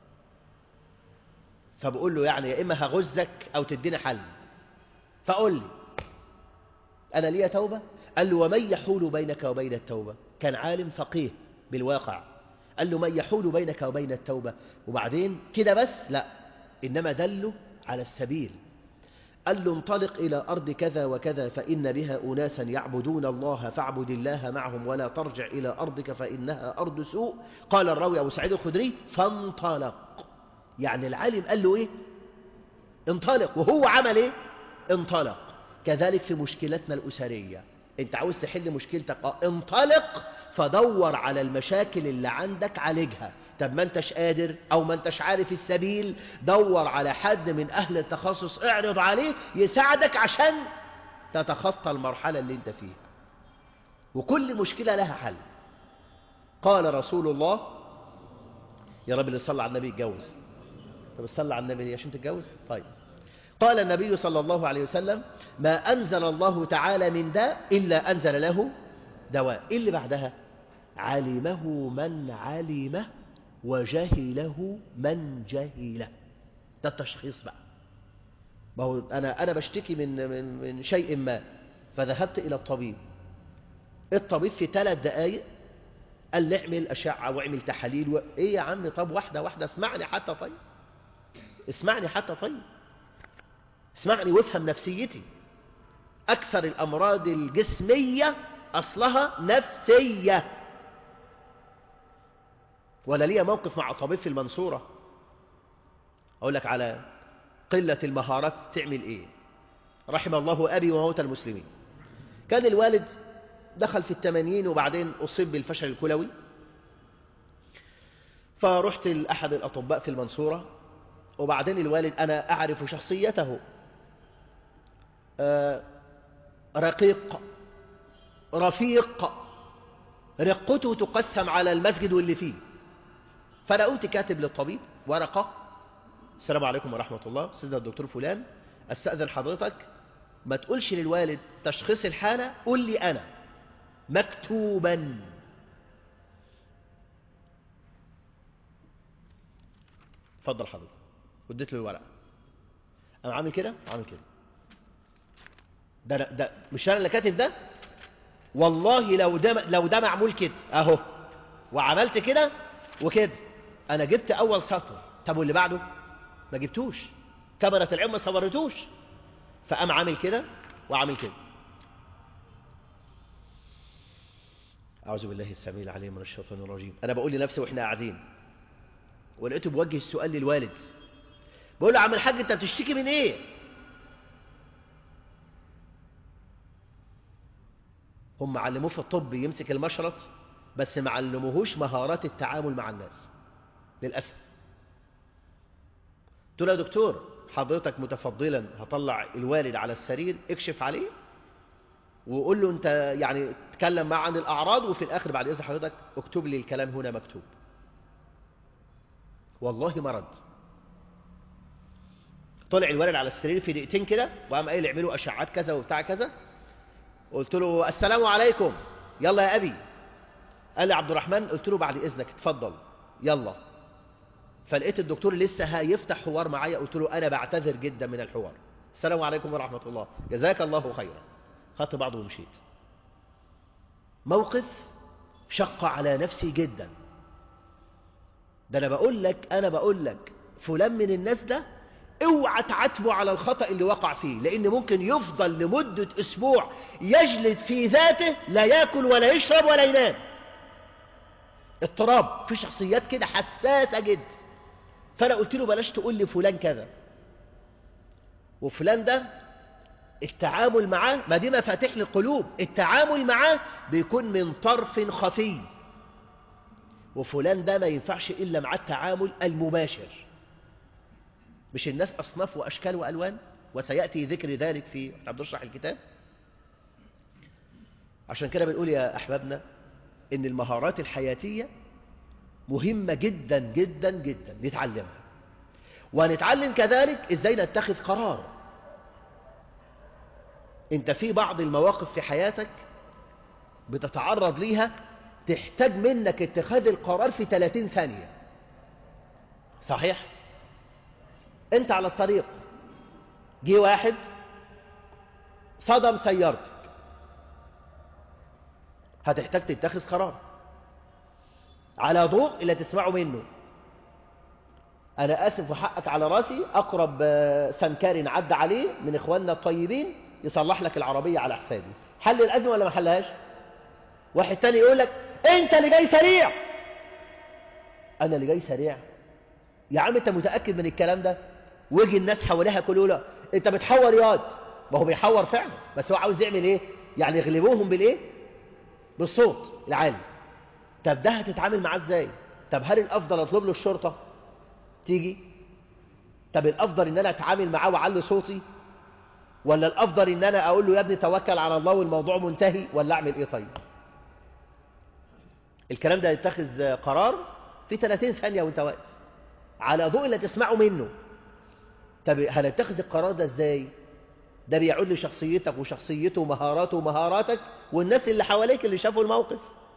فبقول له يعني يا إما هغزك أو تديني حل، فقول لي أنا ليا توبة؟ قال له ومن يحول بينك وبين التوبة؟ كان عالم فقيه بالواقع. قال له من يحول بينك وبين التوبة؟ وبعدين كده بس؟ لا، إنما دله على السبيل. قال له انطلق إلى أرض كذا وكذا فإن بها أناسا يعبدون الله فاعبد الله معهم ولا ترجع إلى أرضك فإنها أرض سوء. قال الراوي أبو سعيد الخدري فانطلق. يعني العالم قال له إيه؟ انطلق، وهو عمل إيه؟ انطلق. كذلك في مشكلتنا الأسرية، أنت عاوز تحل مشكلتك، انطلق فدور على المشاكل اللي عندك عالجها. طب ما انتش قادر أو ما انتش عارف السبيل، دور على حد من أهل التخصص، اعرض عليه يساعدك عشان تتخطى المرحلة اللي انت فيها. وكل مشكلة لها حل. قال رسول الله، يا رب اللي صلى على النبي يتجوز. طب صلى على النبي عشان تتجوز؟ طيب. قال النبي صلى الله عليه وسلم ما أنزل الله تعالى من داء إلا أنزل له دواء. إيه اللي بعدها؟ علمه من علمه وجهله من جهله. ده التشخيص بقى. ما هو أنا بشتكي من شيء ما، فذهبت إلى الطبيب. الطبيب في 3 دقائق قال لي اعمل أشعة واعمل تحاليل إيه يا عم؟ طب واحدة واحدة، اسمعني حتى. طيب اسمعني حتى. طيب اسمعني وافهم نفسيتي. أكثر الأمراض الجسمية أصلها نفسية. ولا ليا موقف مع طبيب في المنصورة أقول لك على قلة المهارات تعمل إيه. رحم الله أبي وموتى المسلمين. كان الوالد دخل في 80 وبعدين أصيب بالفشل الكلوي، فرحت لأحد الأطباء في المنصورة. وبعدين الوالد أنا أعرف شخصيته، رقيق رفيق، رقته تقسم على المسجد واللي فيه. فأنا قمت كاتب للطبيب ورقة: السلام عليكم ورحمة الله، سيدنا الدكتور فلان، أستأذن حضرتك ما تقولش للوالد تشخيص الحالة، قول لي أنا مكتوبا. اتفضل حضرتك. وديت له الورقة. أنا عامل كده وعامل كده. ده مش أنا اللي كاتب ده، والله لو ده معمول كده أهو، وعملت كده وكده، أنا جبت أول سطر. طب واللي بعده ما جبتوش، كاميرا العين ما صورتوش. فقام عامل كده وعامل كده. أعوذ بالله السميع العليم من الشيطان الرجيم. أنا بقول لنفسي وإحنا قاعدين ولقيته بوجه السؤال للوالد، بقول له عم الحاج أنت بتشتكي من إيه؟ هم علموه في الطب يمسك المشرط، بس ما علموهوش مهارات التعامل مع الناس للأسف. قلت له يا دكتور حضرتك متفضلا هطلع الوالد على السرير، اكشف عليه وقول له انت يعني تكلم معه عن الأعراض، وفي الآخر بعد إذن حضرتك اكتب لي الكلام هنا مكتوب. والله مرض. طلع الوالد على السرير في دقيقتين كده، وقام قايل اعملوا أشعات كذا وبتاع كذا. قلت له السلام عليكم، يلا يا أبي. قال لي عبد الرحمن. قلت له بعد إذنك اتفضل يلا. فلقيت الدكتور لسه هيفتح حوار معايا، قلت له أنا بعتذر جدا من الحوار، السلام عليكم ورحمة الله، جزاك الله خيرا. خدت بعضه ومشيت. موقف شق على نفسي جدا. ده أنا بقول لك فلان من الناس ده اوعى تعاتبه على الخطأ اللي وقع فيه، لأن ممكن يفضل لمدة أسبوع يجلد في ذاته، لا يأكل ولا يشرب ولا ينام. اضطراب في شخصيات كده حساسة جدا. فأنا قلت له بلاش تقول لي فلان كذا وفلان ده، التعامل معاه ما دي مفاتيح للقلوب، التعامل معاه بيكون من طرف خفي، وفلان ده ما ينفعش إلا مع التعامل المباشر. مش الناس أصناف وأشكال وألوان، وسيأتي ذكر ذلك في عبد الشرح الكتاب. عشان كده بنقول يا أحبابنا إن المهارات الحياتية مهمة جدا جدا جدا نتعلمها، ونتعلم كذلك إزاي نتخذ قرار. أنت في بعض المواقف في حياتك بتتعرض ليها تحتاج منك اتخاذ القرار في 30 ثانية. صحيح؟ أنت على الطريق، جه واحد صدم سيارتك، هتحتاج تتخذ قرار على ضوء اللي تسمعه منه. أنا آسف وحقك على راسي، أقرب سمكار عدى عليه من إخواننا الطيبين يصلح لك العربية على حسابي. حل الأزمة ولا ما حلهاش؟ واحد تاني يقول لك أنت اللي جاي سريع. أنا اللي جاي سريع؟ يا عم أنت متأكد من الكلام ده؟ ويجي الناس حواليها يقولوا له أنت بتحور ياض. ما هو بيحور فعلا، بس هو عاوز يعمل إيه؟ يعني يغلبوهم بالإيه؟ بالصوت العالي. طب ده هتتعامل معاه إزاي؟ طب هل الأفضل أطلب له الشرطة تيجي؟ طب الأفضل إن أنا أتعامل معاه وأعلي صوتي، ولا الأفضل إن أنا أقول له يا ابني توكل على الله والموضوع منتهي، ولا أعمل إيه؟ طيب الكلام ده يتخذ قرار في 30 ثانية وانت واقف على ضوء اللي تسمعه منه. طب هنتخذ القرار ده ازاي؟ ده بيعود لشخصيتك وشخصيته ومهاراته ومهاراتك والناس اللي حواليك اللي شافوا الموقف.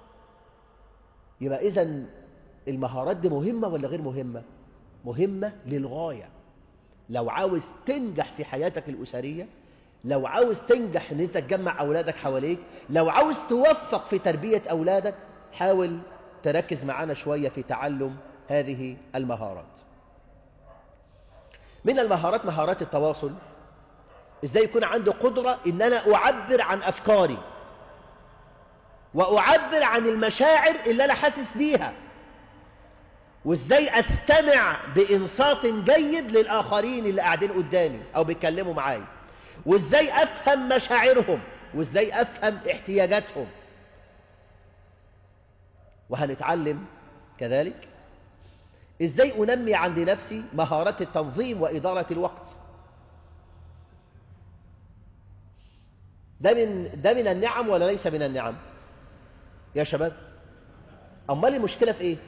يبقى إذن المهارات دي مهمة ولا غير مهمة؟ مهمة للغاية. لو عاوز تنجح في حياتك الأسرية، لو عاوز تنجح ان انت تجمع أولادك حواليك، لو عاوز توفق في تربية أولادك، حاول تركز معنا شوية في تعلم هذه المهارات. من المهارات مهارات التواصل. ازاي يكون عندي قدرة ان انا اعبر عن افكاري واعبر عن المشاعر اللي انا حاسس بيها، وازاي استمع بانصات جيد للاخرين اللي قاعدين قدامي او بيتكلموا معايا، وازاي افهم مشاعرهم، وازاي افهم احتياجاتهم. وهنتعلم كذلك ازاي انمي عند نفسي مهارات التنظيم وادارة الوقت. ده من النعم ولا ليس من النعم يا شباب؟ امال المشكلة في ايه؟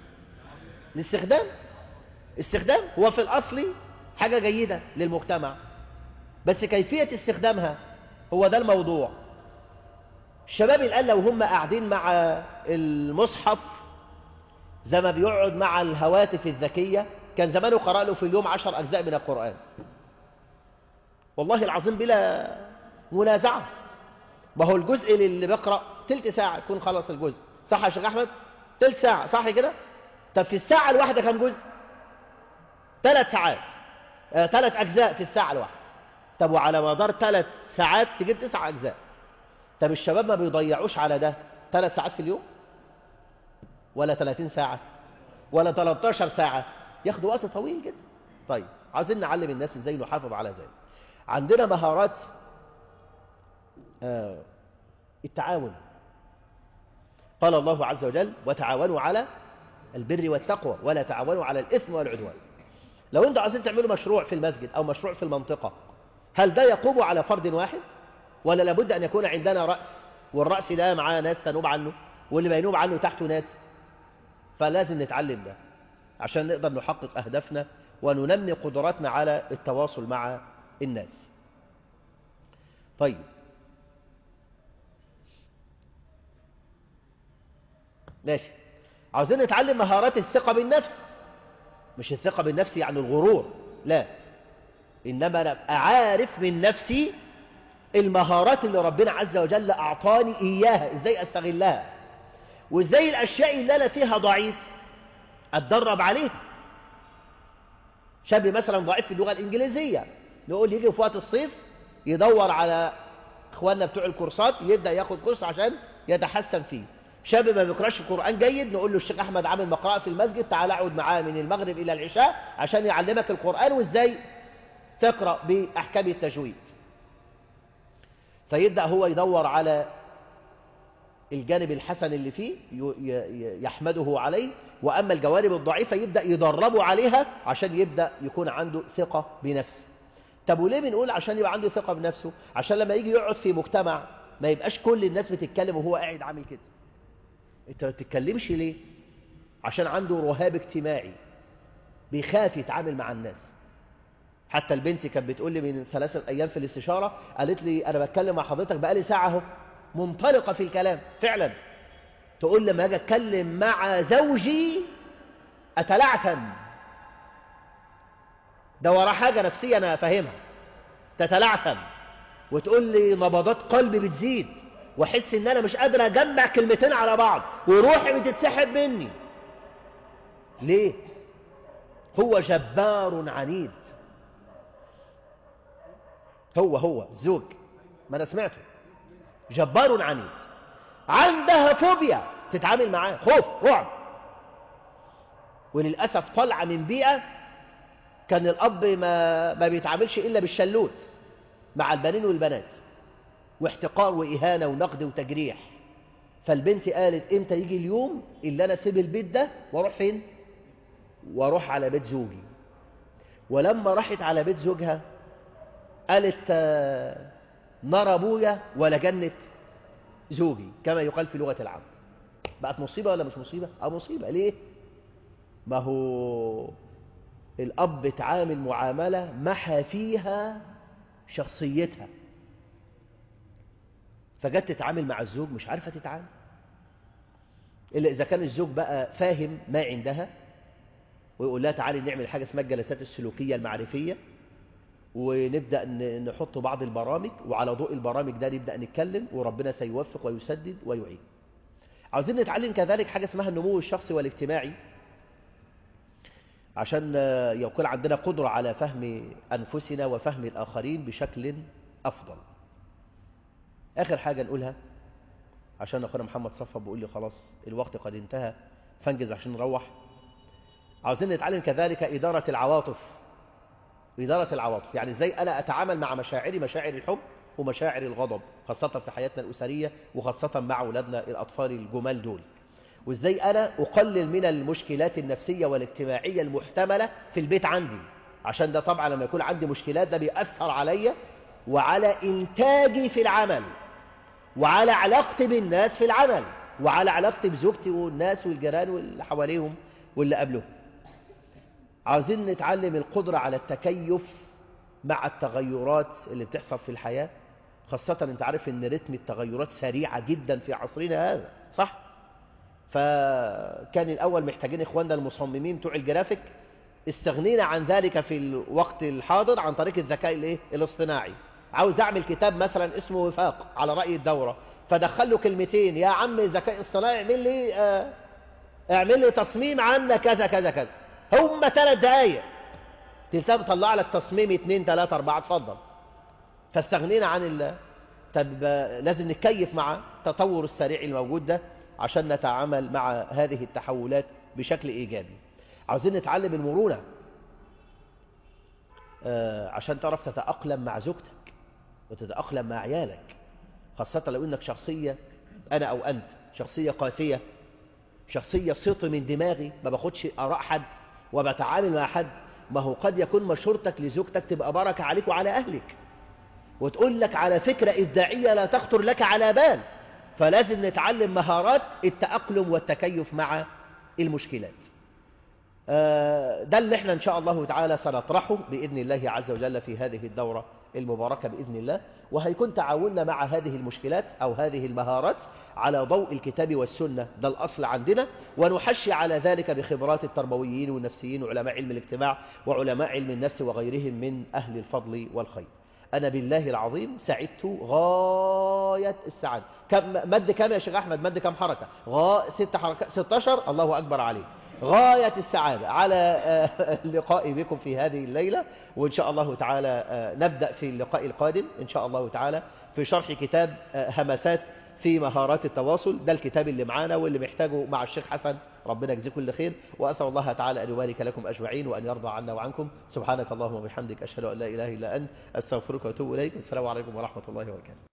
الاستخدام هو في الاصل حاجة جيدة للمجتمع، بس كيفية استخدامها هو ده الموضوع. الشباب الآن لو هم قاعدين مع المصحف زي ما بيقعد مع الهواتف الذكية، كان زمانه قرأ له في اليوم 10 أجزاء من القرآن، والله العظيم بلا منازعة. ما هو الجزء اللي بيقرأ تلت ساعة يكون خلص الجزء، صح يا شيخ أحمد؟ تلت ساعة صح كده؟ طب في الساعة الواحدة كم جزء؟ 3 ساعات، 3 أجزاء في الساعة الواحدة. طب وعلى مدار 3 ساعات تجيب 9 أجزاء. طب الشباب ما بيضيعوش على ده 3 ساعات في اليوم، ولا 30 ساعة، ولا 13 ساعة؟ ياخدوا وقت طويل جدا. طيب عايزين نعلم الناس ازاي نحافظ على ذلك. عندنا مهارات التعاون. قال الله عز وجل وتعاونوا على البر والتقوى ولا تعاونوا على الإثم والعدوان. لو انتوا عايزين تعملوا مشروع في المسجد أو مشروع في المنطقة، هل ده يقوم على فرد واحد ولا لابد أن يكون عندنا رأس، والرأس ده معاه ناس تنوب عنه، واللي ما ينوب عنه تحته ناس؟ فلازم نتعلم ده عشان نقدر نحقق أهدافنا وننمي قدراتنا على التواصل مع الناس. طيب، ماشي، عاوزين نتعلم مهارات الثقة بالنفس. مش الثقة بالنفس يعني الغرور، لا، إنما أنا أبقى عارف من نفسي المهارات اللي ربنا عز وجل أعطاني إياها، إزاي أستغلها، وإزاي الأشياء اللي أنا فيها ضعيف أتدرب عليها. شاب مثلا ضعيف في اللغة الإنجليزية، نقول يجي في وقت الصيف يدور على إخواننا بتوع الكورسات، يبدأ ياخد كورس عشان يتحسن فيه. شاب ما بيقراش القرآن جيد، نقول له الشيخ أحمد عامل مقرأة في المسجد، تعال اقعد معاه من المغرب إلى العشاء عشان يعلمك القرآن وإزاي تقرأ بأحكام التجويد. فيبدأ هو يدور على الجانب الحسن اللي فيه يحمده عليه، وأما الجوانب الضعيفة يبدأ يدربه عليها عشان يبدأ يكون عنده ثقة بنفسه. طب وليه بنقول عشان يبقى عنده ثقة بنفسه؟ عشان لما يجي يقعد في مجتمع ما يبقاش كل الناس بتتكلم وهو قاعد عامل كده. انت ما بتتكلمش ليه؟ عشان عنده رهاب اجتماعي، بيخاف يتعامل مع الناس. حتى البنت كانت بتقول لي من 3 أيام في الاستشارة، قالت لي أنا بتكلم مع حضرتك بقالي ساعة اهو، منطلقة في الكلام فعلا. تقول لما أجي أتكلم مع زوجي أتلعثم، ده ورا حاجة نفسية أنا فاهمها، تتلعثم، وتقول لي نبضات قلبي بتزيد، وأحس إن أنا مش قادر أجمع كلمتين على بعض، وروحي بتتسحب مني. ليه؟ هو جبار عنيد. هو الزوج، ما أنا سمعته، جبار عنيد، عندها فوبيا تتعامل معاه، خوف، رعب. وللأسف طالعة من بيئة كان الأب ما بيتعاملش إلا بالشلوت مع البنين والبنات، واحتقار وإهانة ونقد وتجريح. فالبنت قالت إمتى يجي اليوم اللي أنا أسيب البيت ده وأروح فين؟ وأروح على بيت زوجي. ولما راحت على بيت زوجها قالت نار أبويا ولا جنة زوجي، كما يقال في لغة العام. بقت مصيبة ولا مش مصيبة؟ مصيبة. ليه؟ ما هو الأب اتعامل معاملة محى فيها شخصيتها، فجت تتعامل مع الزوج مش عارفة تتعامل، إلا إذا كان الزوج بقى فاهم ما عندها ويقول لها تعالي نعمل حاجة اسمها الجلسات السلوكية المعرفية، ونبدأ نحط بعض البرامج، وعلى ضوء البرامج ده نبدأ نتكلم، وربنا سيوفق ويسدد ويعين. عاوزين نتعلم كذلك حاجة اسمها النمو الشخصي والاجتماعي، عشان يكون عندنا قدرة على فهم أنفسنا وفهم الآخرين بشكل أفضل. آخر حاجة نقولها، عشان أخونا محمد صفا بيقول لي خلاص الوقت قد انتهى فانجز عشان نروح. عاوزين نتعلم كذلك إدارة العواطف. إدارة العواطف يعني إزاي أنا أتعامل مع مشاعري، مشاعر الحب ومشاعر الغضب، خاصة في حياتنا الأسرية وخاصة مع أولادنا الأطفال الجمال دول. وإزاي أنا أقلل من المشكلات النفسية والاجتماعية المحتملة في البيت عندي، عشان ده طبعا لما يكون عندي مشكلات ده بيأثر عليا وعلى إنتاجي في العمل، وعلى علاقتي بالناس في العمل، وعلى علاقتي بزوجتي والناس والجيران واللي حواليهم واللي قبلهم. عاوزين نتعلم القدرة على التكيف مع التغيرات اللي بتحصل في الحياة، خاصة انت عارف ان رتم التغيرات سريعة جدا في عصرنا هذا، صح؟ فكان الأول محتاجين إخواننا المصممين بتوع الجرافيك، استغنينا عن ذلك في الوقت الحاضر عن طريق الذكاء الاصطناعي. عاوز أعمل كتاب مثلا اسمه وفاق على رأي الدورة، فدخل له كلمتين، يا عم ذكاء اصطناعي اعمل لي تصميم عن كذا كذا كذا، هم 3 دقايق تلتقى طلع لك تصميم 2 3 4، اتفضل. فاستغنينا عن طب لازم نتكيف مع التطور السريع الموجود ده عشان نتعامل مع هذه التحولات بشكل إيجابي. عاوزين نتعلم المرونة عشان تعرف تتأقلم مع زوجتك وتتأقلم مع عيالك، خاصة لو إنك شخصية، أنا أو أنت شخصية قاسية، شخصية صوت من دماغي، ما باخدش آراء حد وبتعامل مع حد، ما هو قد يكون مشورتك لزوجتك تبقى بركة عليك وعلى أهلك، وتقول لك على فكرة إبداعية لا تخطر لك على بال. فلازم نتعلم مهارات التأقلم والتكيف مع المشكلات. ده اللي احنا إن شاء الله تعالى سنطرحه بإذن الله عز وجل في هذه الدورة المباركة بإذن الله. وهيكون تعاوننا مع هذه المشكلات أو هذه المهارات على ضوء الكتاب والسنة، ده الأصل عندنا، ونحشي على ذلك بخبرات التربويين والنفسيين وعلماء علم الاجتماع وعلماء علم النفس وغيرهم من أهل الفضل والخير. أنا بالله العظيم سعدت غاية السعادة. مد كام يا شيخ أحمد؟ مد كام حركة؟ 6 حركات، 16. الله أكبر عليك. غاية السعادة على اللقاء بكم في هذه الليلة، وإن شاء الله تعالى نبدأ في اللقاء القادم إن شاء الله تعالى في شرح كتاب همسات في مهارات التواصل. ده الكتاب اللي معانا واللي محتاجه مع الشيخ حسن، ربنا يجزيكم كل خير، وأسأل الله تعالى أن يبارك لكم أجمعين وأن يرضى عنا وعنكم. سبحانك اللهم وبحمدك، أشهد أن لا إله إلا أنت، أستغفرك وأتوب إليك. والسلام عليكم ورحمة الله وبركاته.